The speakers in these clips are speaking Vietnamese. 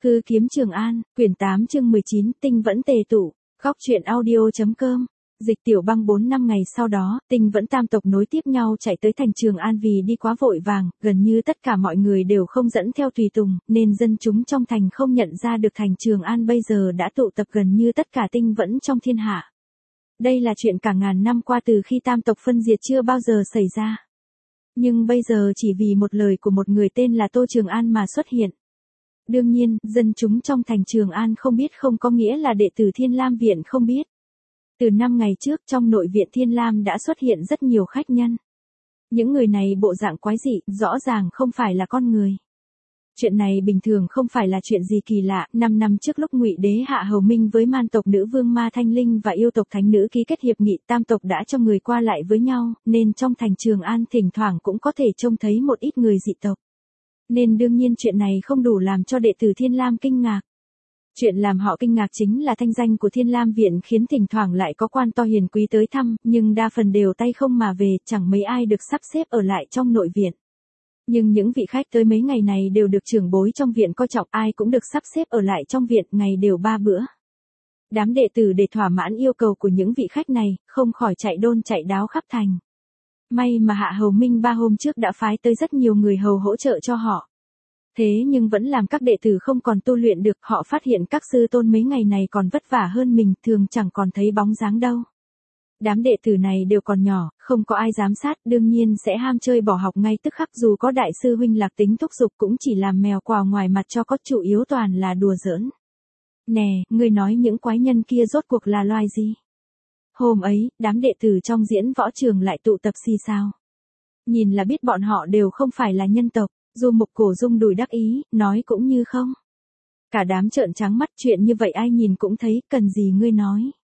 Hư kiếm Trường An, quyển 8 chương 19, tinh vẫn tề tụ, góc truyện audio.com. Dịch Tiểu Băng 4 năm ngày sau đó, tinh vẫn tam tộc nối tiếp nhau chạy tới thành Trường An vì đi quá vội vàng, gần như tất cả mọi người đều không dẫn theo tùy tùng, nên dân chúng trong thành không nhận ra được thành Trường An bây giờ đã tụ tập gần như tất cả tinh vẫn trong thiên hạ. Đây là chuyện cả ngàn năm qua từ khi tam tộc phân diệt chưa bao giờ xảy ra. Nhưng bây giờ chỉ vì một lời của một người tên là Tô Trường An mà xuất hiện. Đương nhiên, dân chúng trong thành Trường An không biết không có nghĩa là đệ tử Thiên Lam Viện không biết. Từ 5 ngày trước trong nội viện Thiên Lam đã xuất hiện rất nhiều khách nhân. Những người này bộ dạng quái dị, rõ ràng không phải là con người. Chuyện này bình thường không phải là chuyện gì kỳ lạ. 5 năm trước lúc Ngụy Đế hạ hầu minh với man tộc nữ vương Ma Thanh Linh và yêu tộc thánh nữ ký kết hiệp nghị, tam tộc đã cho người qua lại với nhau, nên trong thành Trường An thỉnh thoảng cũng có thể trông thấy một ít người dị tộc. Nên đương nhiên chuyện này không đủ làm cho đệ tử Thiên Lam kinh ngạc. Chuyện làm họ kinh ngạc chính là thanh danh của Thiên Lam Viện khiến thỉnh thoảng lại có quan to hiền quý tới thăm, nhưng đa phần đều tay không mà về, chẳng mấy ai được sắp xếp ở lại trong nội viện. Nhưng những vị khách tới mấy ngày này đều được trưởng bối trong viện coi trọng, ai cũng được sắp xếp ở lại trong viện, ngày đều 3 bữa. Đám đệ tử để thỏa mãn yêu cầu của những vị khách này, không khỏi chạy đôn chạy đáo khắp thành. May mà Hạ Hầu Minh 3 hôm trước đã phái tới rất nhiều người hầu hỗ trợ cho họ. Thế nhưng vẫn làm các đệ tử không còn tu luyện được, họ phát hiện các sư tôn mấy ngày này còn vất vả hơn mình, thường chẳng còn thấy bóng dáng đâu. Đám đệ tử này đều còn nhỏ, không có ai giám sát, đương nhiên sẽ ham chơi bỏ học ngay tức khắc, dù có đại sư huynh Lạc Tính thúc giục cũng chỉ làm mèo quào ngoài mặt cho có, chủ yếu toàn là đùa giỡn. Nè, ngươi nói những quái nhân kia rốt cuộc là loài gì? Hôm ấy, đám đệ tử trong diễn võ trường lại tụ tập xì xào. Nhìn là biết bọn họ đều không phải là nhân tộc. Du Mục Cổ rung đùi đắc ý, nói cũng như không. Cả đám trợn trắng mắt, chuyện như vậy ai nhìn cũng thấy, cần gì ngươi nói.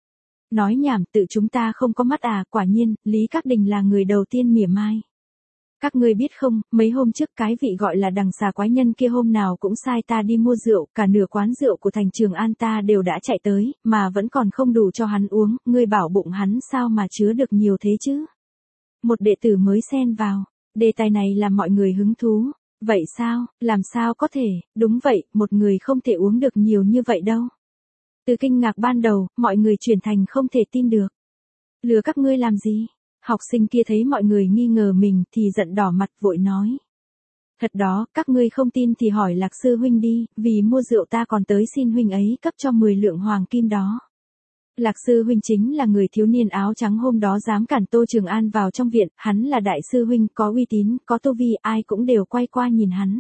Nói nhảm, tự chúng ta không có mắt à? Quả nhiên, Lý Các Đình là người đầu tiên mỉa mai. Các ngươi biết không, mấy hôm trước cái vị gọi là đằng xà quái nhân kia hôm nào cũng sai ta đi mua rượu, cả nửa quán rượu của thành Trường An ta đều đã chạy tới, mà vẫn còn không đủ cho hắn uống, ngươi bảo bụng hắn sao mà chứa được nhiều thế chứ? Một đệ tử mới xen vào, đề tài này làm mọi người hứng thú. Vậy sao, làm sao có thể, đúng vậy, một người không thể uống được nhiều như vậy đâu. Từ kinh ngạc ban đầu, mọi người chuyển thành không thể tin được. Lừa các ngươi làm gì? Học sinh kia thấy mọi người nghi ngờ mình thì giận đỏ mặt vội nói. Thật đó, các ngươi không tin thì hỏi Lạc sư huynh đi, vì mua rượu ta còn tới xin huynh ấy cấp cho 10 lượng hoàng kim đó. Lạc sư huynh chính là người thiếu niên áo trắng hôm đó dám cản Tô Trường An vào trong viện, hắn là đại sư huynh, có uy tín, có tu vi, ai cũng đều quay qua nhìn hắn.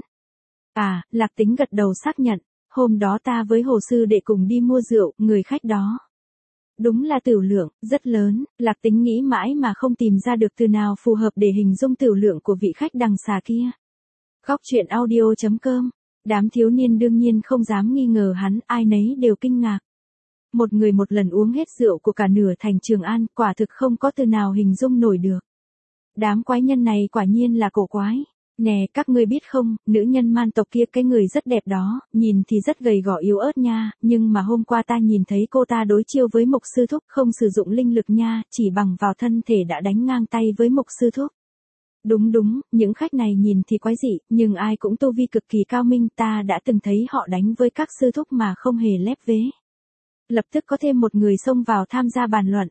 À, Lạc Tính gật đầu xác nhận, hôm đó ta với Hồ sư đệ cùng đi mua rượu, người khách đó. Đúng là tửu lượng, rất lớn, Lạc Tính nghĩ mãi mà không tìm ra được từ nào phù hợp để hình dung tửu lượng của vị khách đằng xà kia. Góc truyện audio.com, đám thiếu niên đương nhiên không dám nghi ngờ hắn, ai nấy đều kinh ngạc. Một người một lần uống hết rượu của cả nửa thành Trường An, quả thực không có từ nào hình dung nổi được. Đám quái nhân này quả nhiên là cổ quái. Nè, các ngươi biết không, nữ nhân man tộc kia cái người rất đẹp đó, nhìn thì rất gầy gò yếu ớt nha, nhưng mà hôm qua ta nhìn thấy cô ta đối chiêu với Mục sư thúc, không sử dụng linh lực nha, chỉ bằng vào thân thể đã đánh ngang tay với Mục sư thúc. Đúng, những khách này nhìn thì quái dị, nhưng ai cũng tu vi cực kỳ cao minh, ta đã từng thấy họ đánh với các sư thúc mà không hề lép vế. Lập tức có thêm một người xông vào tham gia bàn luận.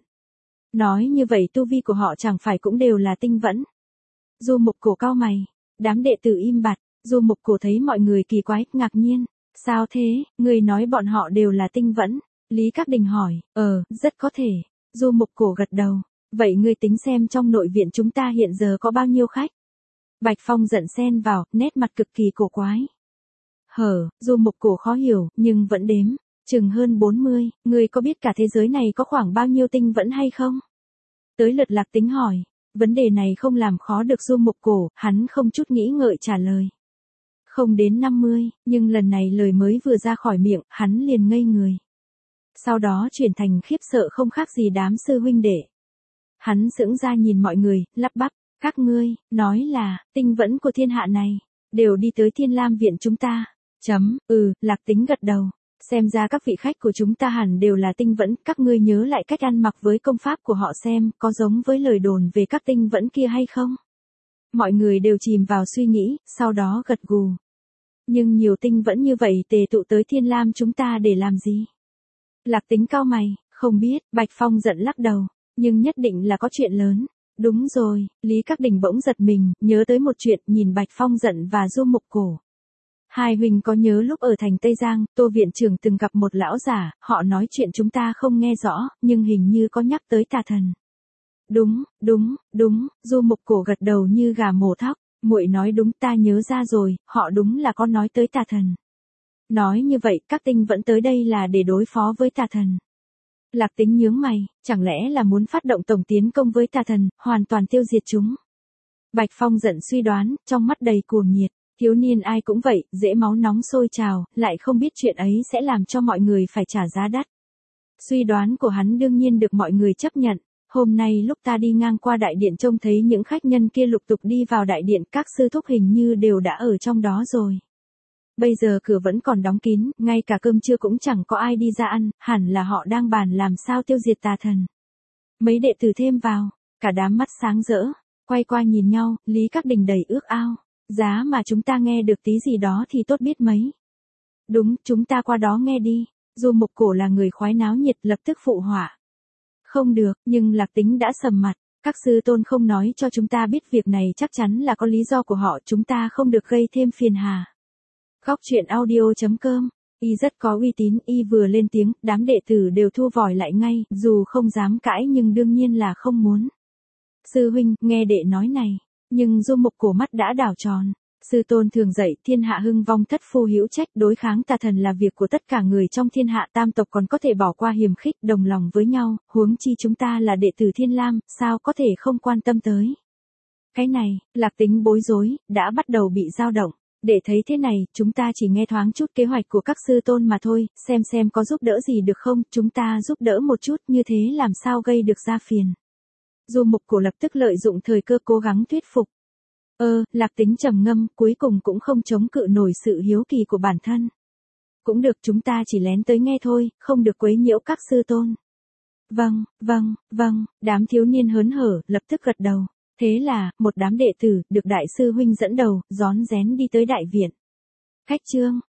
Nói như vậy tu vi của họ chẳng phải cũng đều là tinh vẫn. Du Mục Cổ cau mày, đám đệ tử im bặt, Du Mục Cổ thấy mọi người kỳ quái, ngạc nhiên. Sao thế, người nói bọn họ đều là tinh vẫn? Lý Các Đình hỏi, rất có thể. Du Mục Cổ gật đầu, vậy ngươi tính xem trong nội viện chúng ta hiện giờ có bao nhiêu khách? Bạch Phong giận xen vào, nét mặt cực kỳ cổ quái. Du Mục Cổ khó hiểu, nhưng vẫn đếm. Chừng hơn 40, ngươi có biết cả thế giới này có khoảng bao nhiêu tinh vẫn hay không? Tới lượt Lạc Tính hỏi, vấn đề này không làm khó được Du Mục Cổ, hắn không chút nghĩ ngợi trả lời. Không đến 50, nhưng lần này lời mới vừa ra khỏi miệng, hắn liền ngây người. Sau đó chuyển thành khiếp sợ không khác gì đám sư huynh đệ. Hắn sững ra nhìn mọi người, lắp bắp, các ngươi, nói là, tinh vẫn của thiên hạ này, đều đi tới Thiên Lam Viện chúng ta. Lạc Tính gật đầu. Xem ra các vị khách của chúng ta hẳn đều là tinh vẫn, các ngươi nhớ lại cách ăn mặc với công pháp của họ xem, có giống với lời đồn về các tinh vẫn kia hay không? Mọi người đều chìm vào suy nghĩ, sau đó gật gù. Nhưng nhiều tinh vẫn như vậy tề tụ tới Thiên Lam chúng ta để làm gì? Lạc Tính cau mày, không biết, Bạch Phong giận lắc đầu, nhưng nhất định là có chuyện lớn. Đúng rồi, Lý Các Đình bỗng giật mình, nhớ tới một chuyện, nhìn Bạch Phong giận và Du Mục Cổ. Hai huynh có nhớ lúc ở thành Tây Giang, Tô viện trưởng từng gặp một lão giả, họ nói chuyện chúng ta không nghe rõ, nhưng hình như có nhắc tới tà thần. Đúng, Du Mục Cổ gật đầu như gà mổ thóc, muội nói đúng, ta nhớ ra rồi, họ đúng là có nói tới tà thần. Nói như vậy, các tinh vẫn tới đây là để đối phó với tà thần. Lạc Tính nhướng mày, chẳng lẽ là muốn phát động tổng tiến công với tà thần, hoàn toàn tiêu diệt chúng. Bạch Phong giận suy đoán, trong mắt đầy cuồng nhiệt, thiếu niên ai cũng vậy, dễ máu nóng sôi trào, lại không biết chuyện ấy sẽ làm cho mọi người phải trả giá đắt. Suy đoán của hắn đương nhiên được mọi người chấp nhận. Hôm nay lúc ta đi ngang qua đại điện trông thấy những khách nhân kia lục tục đi vào đại điện, các sư thúc hình như đều đã ở trong đó rồi. Bây giờ cửa vẫn còn đóng kín, ngay cả cơm trưa cũng chẳng có ai đi ra ăn, hẳn là họ đang bàn làm sao tiêu diệt tà thần. Mấy đệ tử thêm vào, cả đám mắt sáng rỡ, quay qua nhìn nhau, Lý Các Đình đầy ước ao. Giá mà chúng ta nghe được tí gì đó thì tốt biết mấy. Đúng, chúng ta qua đó nghe đi. Du Mục Cổ là người khoái náo nhiệt, lập tức phụ họa. Không được, nhưng Lạc Tính đã sầm mặt. Các sư tôn không nói cho chúng ta biết việc này chắc chắn là có lý do của họ, chúng ta không được gây thêm phiền hà. Góc truyện audio.com, y rất có uy tín, y vừa lên tiếng, đám đệ tử đều thu vòi lại ngay, dù không dám cãi nhưng đương nhiên là không muốn. Sư huynh, nghe đệ nói này, nhưng Du Mục Cổ mắt đã đảo tròn. Sư tôn thường dạy, thiên hạ hưng vong thất phu hữu trách, đối kháng tà thần là việc của tất cả người trong thiên hạ, tam tộc còn có thể bỏ qua hiềm khích, đồng lòng với nhau, huống chi chúng ta là đệ tử Thiên Lam, sao có thể không quan tâm tới. Cái này, Lạc Tính bối rối, đã bắt đầu bị dao động. Để thấy thế này, chúng ta chỉ nghe thoáng chút kế hoạch của các sư tôn mà thôi, xem có giúp đỡ gì được không, chúng ta giúp đỡ một chút, như thế làm sao gây được ra phiền. Du Mục Cổ lập tức lợi dụng thời cơ cố gắng thuyết phục. Lạc Tính trầm ngâm, cuối cùng cũng không chống cự nổi sự hiếu kỳ của bản thân. Cũng được, chúng ta chỉ lén tới nghe thôi, không được quấy nhiễu các sư tôn. Vâng, đám thiếu niên hớn hở, lập tức gật đầu. Thế là, một đám đệ tử, được đại sư huynh dẫn đầu, rón rén đi tới đại viện. Khách trương,